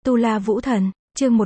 Tu La Vũ Thần, chương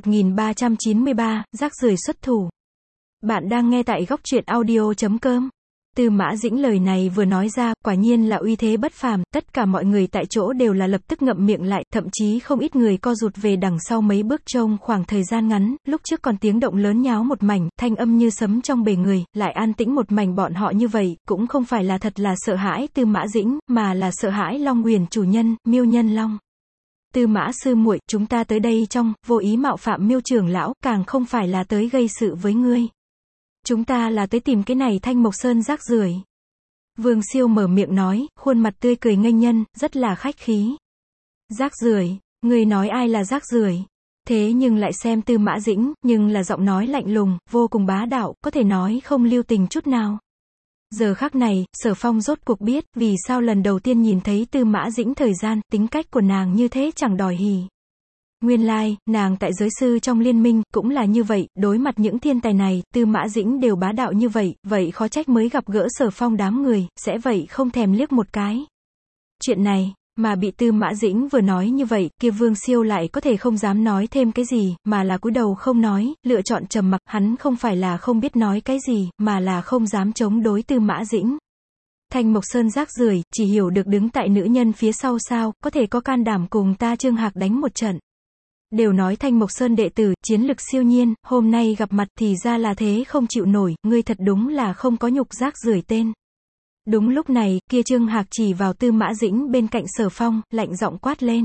1393, rác rưởi xuất thủ. Bạn đang nghe tại góc truyện audio.com. Tư Mã Dĩnh lời này vừa nói ra, quả nhiên là uy thế bất phàm, tất cả mọi người tại chỗ đều là lập tức ngậm miệng lại, thậm chí không ít người co rụt về đằng sau mấy bước. Trong khoảng thời gian ngắn, lúc trước còn tiếng động lớn nháo một mảnh, thanh âm như sấm trong bể người, lại an tĩnh một mảnh. Bọn họ như vậy, cũng không phải là thật là sợ hãi Tư Mã Dĩnh, mà là sợ hãi Long Huyền chủ nhân, Miêu Nhân Long. Tư Mã sư muội, chúng ta tới đây trong vô ý mạo phạm Miêu trưởng lão, càng không phải là tới gây sự với ngươi. Chúng ta là tới tìm cái này Thanh Mộc Sơn rác rưởi. Vương Siêu mở miệng nói, khuôn mặt tươi cười nghênh nhân, rất là khách khí. Rác rưởi, ngươi nói ai là rác rưởi? Thế nhưng lại xem Tư Mã Dĩnh, nhưng là giọng nói lạnh lùng, vô cùng bá đạo, có thể nói không lưu tình chút nào. Giờ khắc này, Sở Phong rốt cuộc biết, vì sao lần đầu tiên nhìn thấy Tư Mã Dĩnh thời gian, tính cách của nàng như thế chẳng đòi hỉ. Nguyên lai, nàng tại giới sư trong liên minh, cũng là như vậy, đối mặt những thiên tài này, Tư Mã Dĩnh đều bá đạo như vậy, vậy khó trách mới gặp gỡ Sở Phong đám người, sẽ vậy không thèm liếc một cái. Chuyện này, mà bị Tư Mã Dĩnh vừa nói như vậy, kia Vương Siêu lại có thể không dám nói thêm cái gì, mà là cúi đầu không nói, lựa chọn trầm mặc. Hắn không phải là không biết nói cái gì, mà là không dám chống đối Tư Mã Dĩnh. Thanh Mộc Sơn rác rưởi, chỉ hiểu được đứng tại nữ nhân phía sau sao, có thể có can đảm cùng ta Trương Hạc đánh một trận. Đều nói Thanh Mộc Sơn đệ tử, chiến lực siêu nhiên, hôm nay gặp mặt thì ra là thế không chịu nổi, ngươi thật đúng là không có nhục, rác rưởi tên. Đúng lúc này, kia Trương Hạc chỉ vào Tư Mã Dĩnh bên cạnh Sở Phong, lạnh giọng quát lên.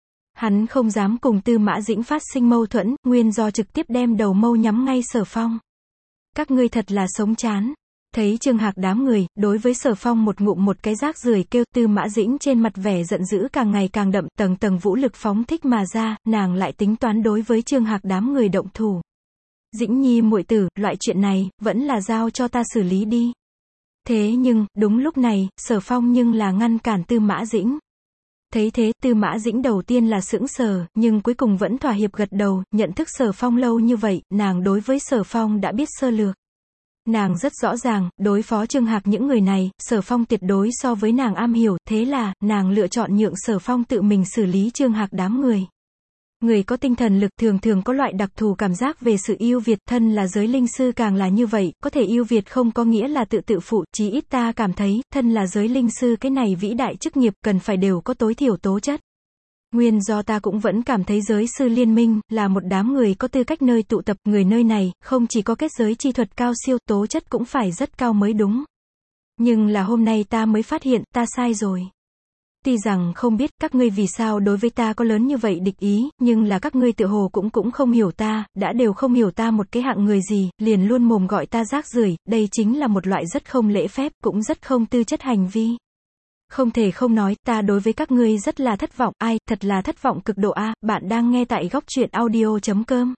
Hắn không dám cùng Tư Mã Dĩnh phát sinh mâu thuẫn, nguyên do trực tiếp đem đầu mâu nhắm ngay Sở Phong. Các ngươi thật là sống chán. Thấy Trương Hạc đám người, đối với Sở Phong một ngụm một cái rác rưởi kêu, Tư Mã Dĩnh trên mặt vẻ giận dữ càng ngày càng đậm, tầng tầng vũ lực phóng thích mà ra, nàng lại tính toán đối với Trương Hạc đám người động thủ. Dĩnh nhi muội tử, loại chuyện này, vẫn là giao cho ta xử lý đi. Thế nhưng, đúng lúc này, Sở Phong nhưng là ngăn cản Tư Mã Dĩnh. Thấy thế, Tư Mã Dĩnh đầu tiên là sững sờ, nhưng cuối cùng vẫn thỏa hiệp gật đầu, nhận thức Sở Phong lâu như vậy, nàng đối với Sở Phong đã biết sơ lược. Nàng rất rõ ràng, đối phó Trương Hạc những người này, Sở Phong tuyệt đối so với nàng am hiểu, thế là, nàng lựa chọn nhượng Sở Phong tự mình xử lý Trương Hạc đám người. Người có tinh thần lực thường thường có loại đặc thù cảm giác về sự ưu việt, thân là giới linh sư càng là như vậy, có thể ưu việt không có nghĩa là tự phụ, chí ít ta cảm thấy, thân là giới linh sư cái này vĩ đại chức nghiệp cần phải đều có tối thiểu tố chất. Nguyên do ta cũng vẫn cảm thấy giới sư liên minh, là một đám người có tư cách nơi tụ tập, người nơi này, không chỉ có kết giới chi thuật cao siêu, tố chất cũng phải rất cao mới đúng. Nhưng là hôm nay ta mới phát hiện, ta sai rồi. Tuy rằng không biết các ngươi vì sao đối với ta có lớn như vậy địch ý, nhưng là các ngươi tự hồ cũng không hiểu ta, đã đều không hiểu ta một cái hạng người gì, liền luôn mồm gọi ta rác rưởi, đây chính là một loại rất không lễ phép, cũng rất không tư chất hành vi. Không thể không nói, ta đối với các ngươi rất là thất vọng, ai, thật là thất vọng cực độ a. Bạn đang nghe tại góc truyện audio.com.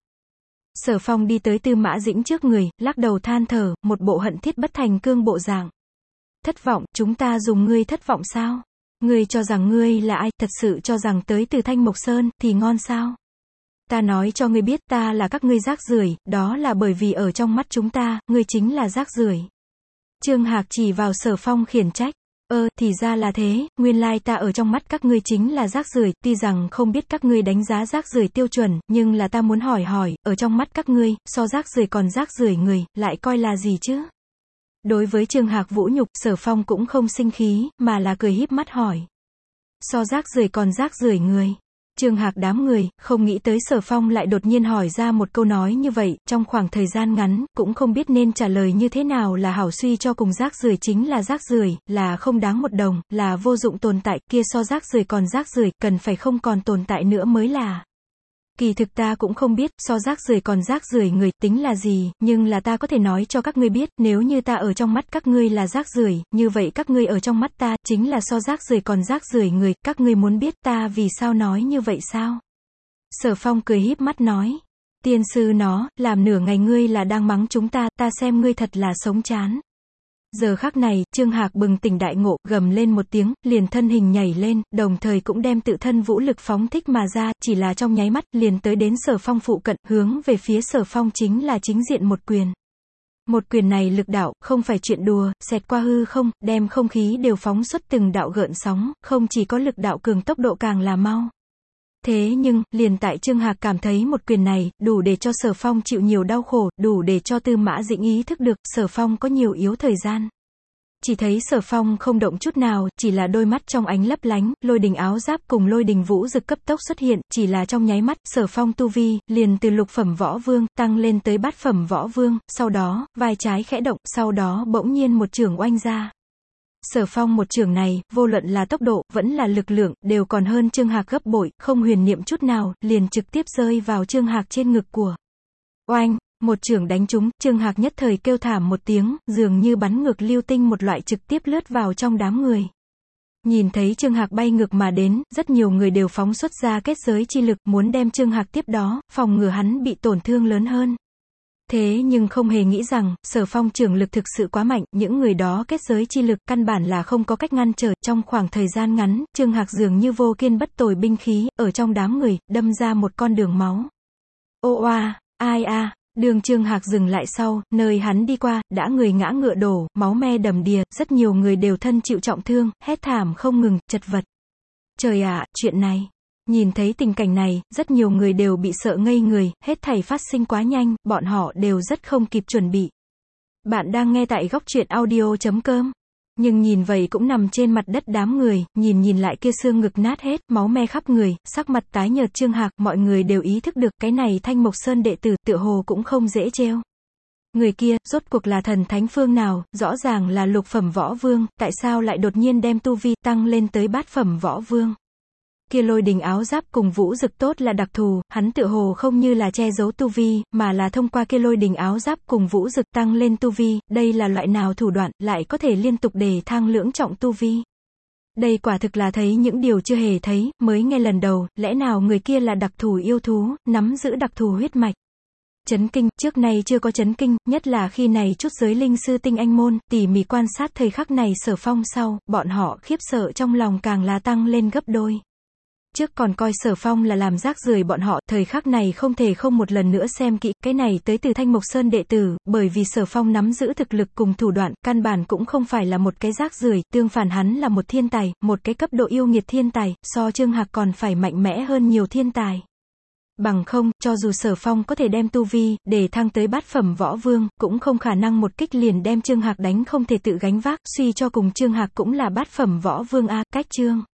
Sở Phong đi tới Tư Mã Dĩnh trước người, lắc đầu than thở, một bộ hận thiết bất thành cương bộ dạng. Thất vọng, chúng ta dùng ngươi thất vọng sao? Ngươi cho rằng ngươi là ai, thật sự cho rằng tới từ Thanh Mộc Sơn, thì ngon sao? Ta nói cho ngươi biết ta là các ngươi rác rưởi, đó là bởi vì ở trong mắt chúng ta, ngươi chính là rác rưởi. Trương Hạc chỉ vào Sở Phong khiển trách. Thì ra là thế, nguyên lai ta ở trong mắt các ngươi chính là rác rưởi, tuy rằng không biết các ngươi đánh giá rác rưởi tiêu chuẩn, nhưng là ta muốn hỏi, ở trong mắt các ngươi, so rác rưởi còn rác rưởi người, lại coi là gì chứ? Đối với Trương Hạc vũ nhục, Sở Phong cũng không sinh khí, mà là cười híp mắt hỏi. So rác rưởi còn rác rưởi người. Trương Hạc đám người, không nghĩ tới Sở Phong lại đột nhiên hỏi ra một câu nói như vậy, trong khoảng thời gian ngắn, cũng không biết nên trả lời như thế nào là hảo, suy cho cùng rác rưởi chính là rác rưởi, là không đáng một đồng, là vô dụng tồn tại, kia so rác rưởi còn rác rưởi, cần phải không còn tồn tại nữa mới là. Kỳ thực ta cũng không biết, so rác rưởi còn rác rưởi người, tính là gì, nhưng là ta có thể nói cho các ngươi biết, nếu như ta ở trong mắt các ngươi là rác rưởi, như vậy các ngươi ở trong mắt ta, chính là so rác rưởi còn rác rưởi người, các ngươi muốn biết ta vì sao nói như vậy sao? Sở Phong cười híp mắt nói, tiên sư nó, làm nửa ngày ngươi là đang mắng chúng ta, ta xem ngươi thật là sống chán. Giờ khắc này, Trương Hạc bừng tỉnh đại ngộ, gầm lên một tiếng, liền thân hình nhảy lên, đồng thời cũng đem tự thân vũ lực phóng thích mà ra, chỉ là trong nháy mắt, liền tới đến Sở Phong phụ cận, hướng về phía Sở Phong chính là chính diện một quyền. Một quyền này lực đạo, không phải chuyện đùa, xẹt qua hư không, đem không khí đều phóng xuất từng đạo gợn sóng, không chỉ có lực đạo cường, tốc độ càng là mau. Thế nhưng, liền tại Trương Hạc cảm thấy một quyền này, đủ để cho Sở Phong chịu nhiều đau khổ, đủ để cho Tư Mã Dĩnh ý thức được, Sở Phong có nhiều yếu thời gian. Chỉ thấy Sở Phong không động chút nào, chỉ là đôi mắt trong ánh lấp lánh, lôi đình áo giáp cùng lôi đình vũ dực cấp tốc xuất hiện, chỉ là trong nháy mắt, Sở Phong tu vi, liền từ lục phẩm võ vương, tăng lên tới bát phẩm võ vương, sau đó, vai trái khẽ động, sau đó bỗng nhiên một chưởng oanh ra. Sở Phong một chưởng này, vô luận là tốc độ, vẫn là lực lượng, đều còn hơn Trương Hạc gấp bội, không huyền niệm chút nào, liền trực tiếp rơi vào Trương Hạc trên ngực của. Oanh! Một chưởng đánh trúng, Trương Hạc nhất thời kêu thảm một tiếng, dường như bắn ngược lưu tinh một loại trực tiếp lướt vào trong đám người. Nhìn thấy Trương Hạc bay ngược mà đến, rất nhiều người đều phóng xuất ra kết giới chi lực, muốn đem Trương Hạc tiếp đó, phòng ngừa hắn bị tổn thương lớn hơn. Thế nhưng không hề nghĩ rằng, Sở Phong chưởng lực thực sự quá mạnh, những người đó kết giới chi lực, căn bản là không có cách ngăn trở, trong khoảng thời gian ngắn, Trương Hạc dường như vô kiên bất tồi binh khí, ở trong đám người, đâm ra một con đường máu. Ô oa, ai a. Đường Trương Hạc dừng lại sau, nơi hắn đi qua, đã người ngã ngựa đổ, máu me đầm đìa, rất nhiều người đều thân chịu trọng thương, hét thảm không ngừng, chật vật. Trời ạ, chuyện này. Nhìn thấy tình cảnh này, rất nhiều người đều bị sợ ngây người, hết thảy phát sinh quá nhanh, bọn họ đều rất không kịp chuẩn bị. Bạn đang nghe tại góc truyện audio.com. Nhưng nhìn vậy cũng nằm trên mặt đất đám người, nhìn lại kia xương ngực nát hết, máu me khắp người, sắc mặt tái nhợt Trương Hạc, mọi người đều ý thức được, cái này Thanh Mộc Sơn đệ tử, tựa hồ cũng không dễ trêu. Người kia, rốt cuộc là thần thánh phương nào, rõ ràng là lục phẩm võ vương, tại sao lại đột nhiên đem tu vi tăng lên tới bát phẩm võ vương? Kia lôi đình áo giáp cùng vũ dực tốt là đặc thù, hắn tựa hồ không như là che giấu tu vi, mà là thông qua kia lôi đình áo giáp cùng vũ dực tăng lên tu vi, đây là loại nào thủ đoạn, lại có thể liên tục đề thăng lưỡng trọng tu vi. Đây quả thực là thấy những điều chưa hề thấy, mới nghe lần đầu, lẽ nào người kia là đặc thù yêu thú, nắm giữ đặc thù huyết mạch. Chấn kinh, trước nay chưa có chấn kinh, nhất là khi này chút giới linh sư tinh anh môn, tỉ mỉ quan sát thời khắc này Sở Phong sau, bọn họ khiếp sợ trong lòng càng là tăng lên gấp đôi. Trước còn coi Sở Phong là làm rác rưởi bọn họ, thời khắc này không thể không một lần nữa xem kỹ, cái này tới từ Thanh Mộc Sơn đệ tử, bởi vì Sở Phong nắm giữ thực lực cùng thủ đoạn, căn bản cũng không phải là một cái rác rưởi, tương phản hắn là một thiên tài, một cái cấp độ yêu nghiệt thiên tài, so Trương Hạc còn phải mạnh mẽ hơn nhiều thiên tài. Bằng không, cho dù Sở Phong có thể đem tu vi, để thăng tới bát phẩm võ vương, cũng không khả năng một kích liền đem Trương Hạc đánh không thể tự gánh vác, suy cho cùng Trương Hạc cũng là bát phẩm võ vương a, cách Trương